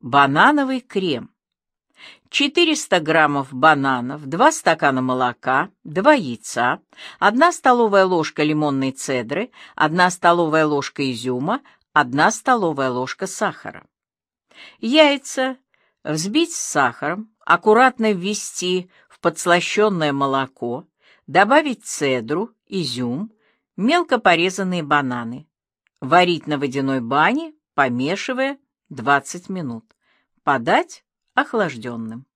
Банановый крем. 400 граммов бананов, 2 стакана молока, 2 яйца, 1 столовая ложка лимонной цедры, 1 столовая ложка изюма, 1 столовая ложка сахара. Яйца взбить с сахаром, аккуратно ввести в подслащенное молоко, добавить цедру, изюм, мелко порезанные бананы. Варить на водяной бане, помешивая 20 минут. Подать охлажденным.